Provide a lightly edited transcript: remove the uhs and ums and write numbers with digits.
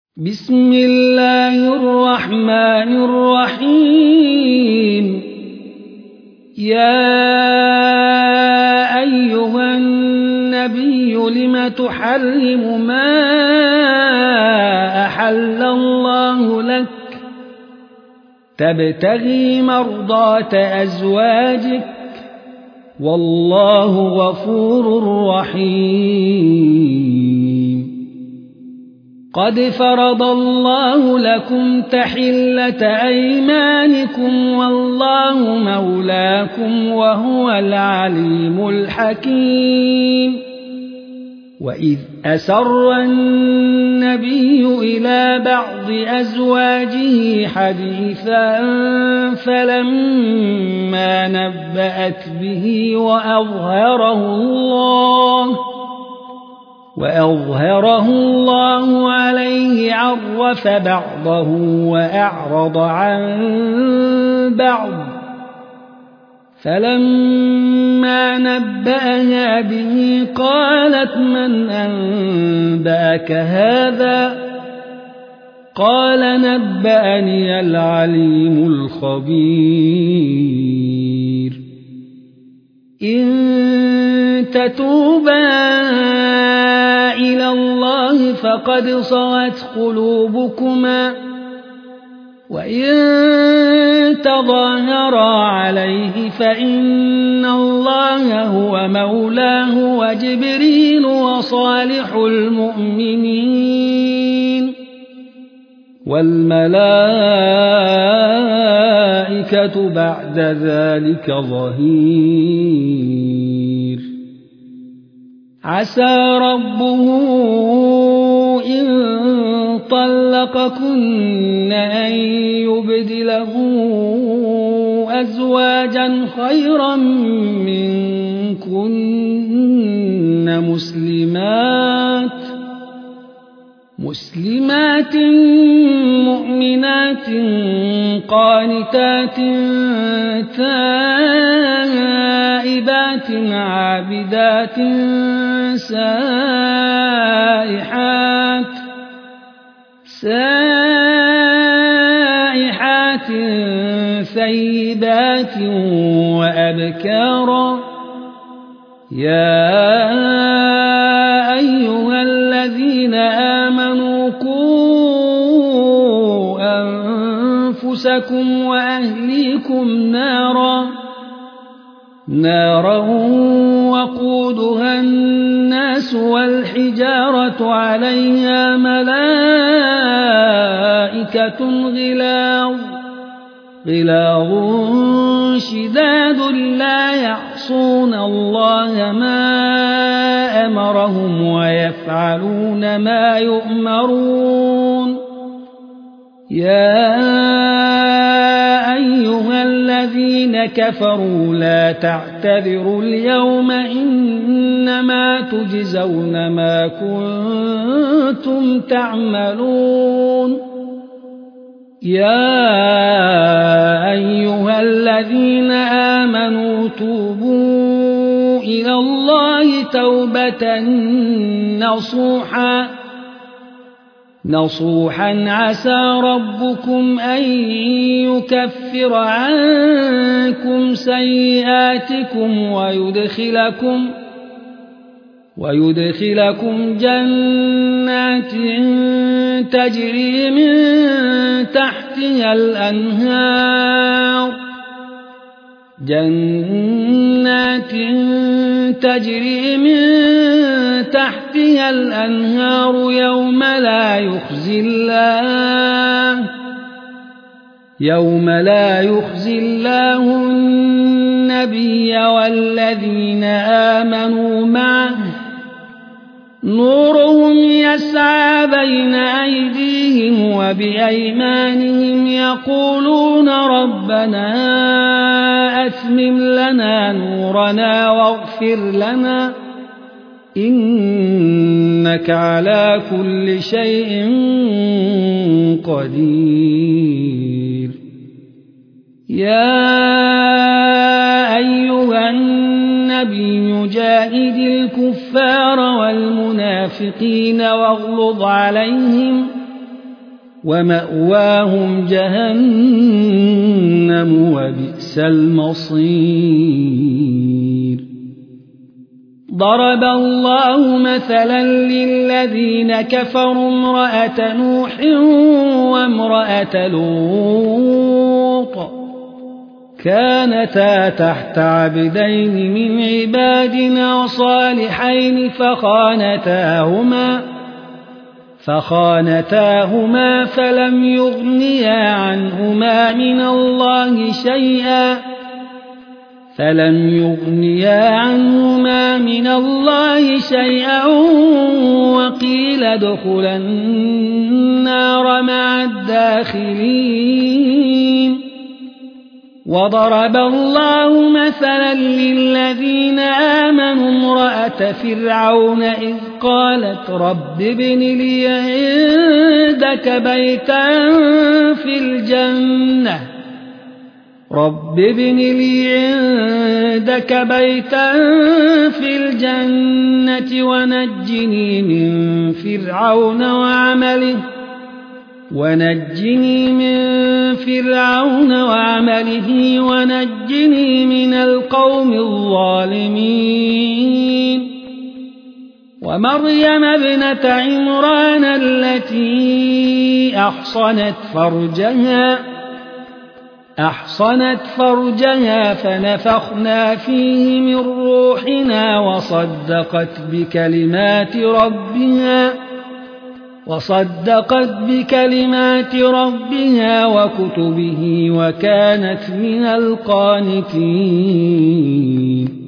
بسم الله الرحمن الرحيم. يا أيها النبي لم تحرم ما أحل الله لك تبتغي مرضات أزواجك والله غفور رحيم. قد فرض الله لكم تحلة أيمانكم والله مولاكم وهو العليم الحكيم. وإذ أسر النبي إلى بعض أزواجه حديثا فلما نبأت به وأظهره الله عليه عرف بعضه وأعرض عن بعض. فلما نبأها به قالت من أنبأك هذا؟ قال نبأني العليم الخبير. إن تتوبا إلى الله فقد صغت قلوبكما وإن تظاهرا عليه فإن الله هو مولاه وجبريل وصالح المؤمنين والملائكة بعد ذلك ظهير. عسى ربه إن طلقكن أن يبدله أزواجا خيرا منكن مسلمات مؤمنات قانتات تائبات عابدات سائحات ثيبات وأبكارا. يا أيها الذين آمنوا قوا أنفسكم وأهليكم نارا وقودها الناس والحجارة عليها ملائكة غلاظ شداد لا يعصون الله ما أمرهم ويفعلون ما يؤمرون. يا أيها الذين كفروا لا تعتذروا اليوم إنما تجزون ما كنتم تعملون. يا أيها الذين آمنوا توبوا إلى الله توبة نصوحا عسى ربكم أن يكفر عنكم سيئاتكم ويدخلكم جنات تجري من تحتها الأنهار يوم لا يخزي الله النبي والذين آمنوا معه نورهم يسعى بين أيديهم وبأيمانهم يقولون ربنا أتمم لنا نورنا واغفر لنا إنك على كل شيء قدير. يا أيها النبي جاهد الكفار والمنافقين واغلظ عليهم ومأواهم جهنم وبئس المصير ضرب الله مثلا للذين كفروا امرأة نوح وامرأة لوط كانتا تحت عبدين من عبادنا صالحين فخانتاهما فلم يغنيا عنهما من الله شيئا وقيل ادخلا النار مع الداخلين وضرب الله مثلا للذين آمنوا امرأة فرعون إذ قالت رب ابن لي عندك بيتا في الجنة ونجني من فرعون وعمله ونجني من القوم الظالمين ومريم ابنة عمران التي أحصنت فرجها فنفخنا فيه من روحنا وصدقت بكلمات ربها وكتبه وكانت من القانتين